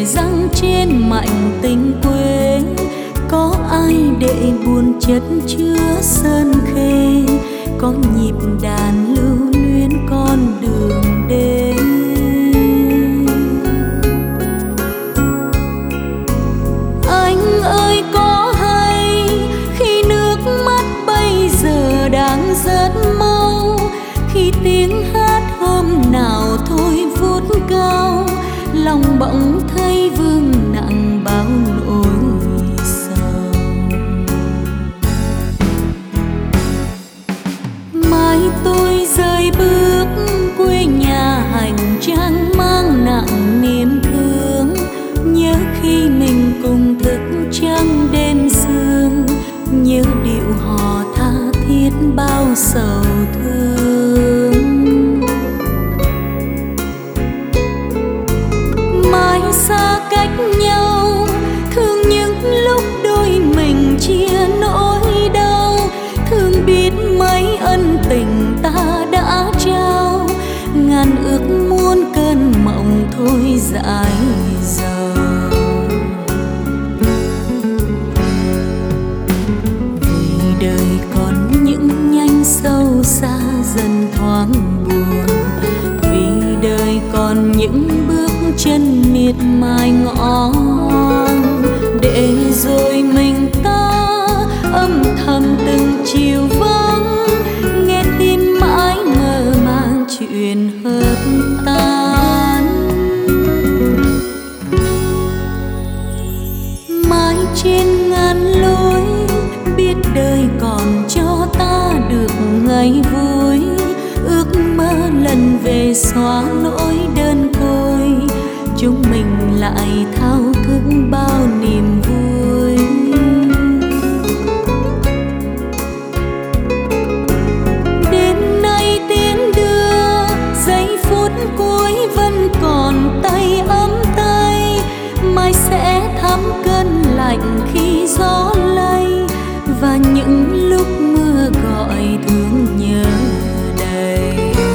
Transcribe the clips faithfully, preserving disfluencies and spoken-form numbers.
răng trên mảnh tình quê. Có ai để buồn chất chứa sơn khê, có nhịp đàn lưu luyến con đường đến. Anh ơi có hay khi nước mắt bây giờ đang rất mau, khi tiếng hát hôm nào thôi vút cao, lòng bỗng thấy vương nặng bao nỗi sầu. Mai tôi rời bước quê nhà hành trang mang nặng niềm thương, nhớ khi mình cùng thức trăng đêm sương, nhớ điệu hò tha thiết bao sầu thương. Mai xa cách nhau, thương những lúc đôi mình chia nỗi đau, thương biết mấy ân tình ta đã trao, ngàn ước muôn cơn mộng thôi dại dầu. Vì đời còn những nhánh sâu xa dần thoáng buồn, vì đời còn những bước chân miệt mài ngõ hoang, để rồi mình ta âm thầm từng chiều vắng, nghe tim mãi mơ màng chuyện hợp tan. Mãi trên ngàn lối biết đời còn cho ta được ngày vui, ước mơ lần về xóa nỗi đơn côi, chúng mình lại thao thức bao niềm vui. Đến nay tiến đưa giây phút cuối vẫn còn tay ấm tay, mai sẽ thắm cơn lạnh khi gió lay, và những lúc mưa gọi thương nhớ đầy.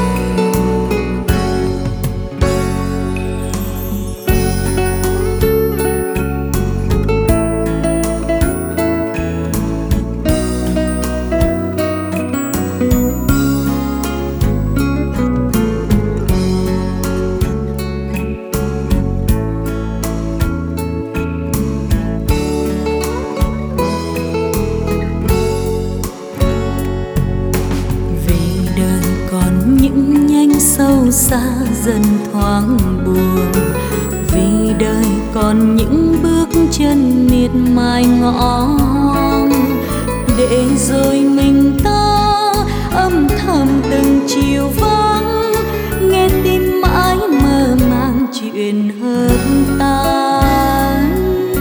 Sâu xa dần thoáng buồn, vì đời còn những bước chân miệt mài ngõ hoang, để rồi mình ta âm thầm từng chiều vắng, nghe tim mãi mơ màng chuyện hợp tan.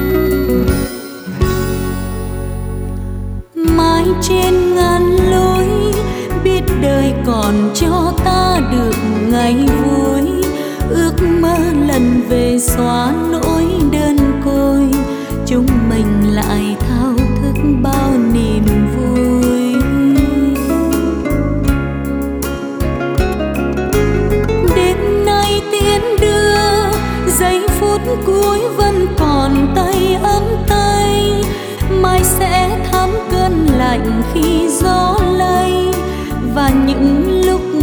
Mãi trên ngàn lối biết đời còn cho ta được ngày vui, ước mơ lần về xóa nỗi đơn côi, chúng mình lại thao thức bao niềm vui. Đến nay tiến đưa giây phút cuối vẫn còn tay ấm tay, mai sẽ thắm cơn lạnh khi gió lay, và những lúc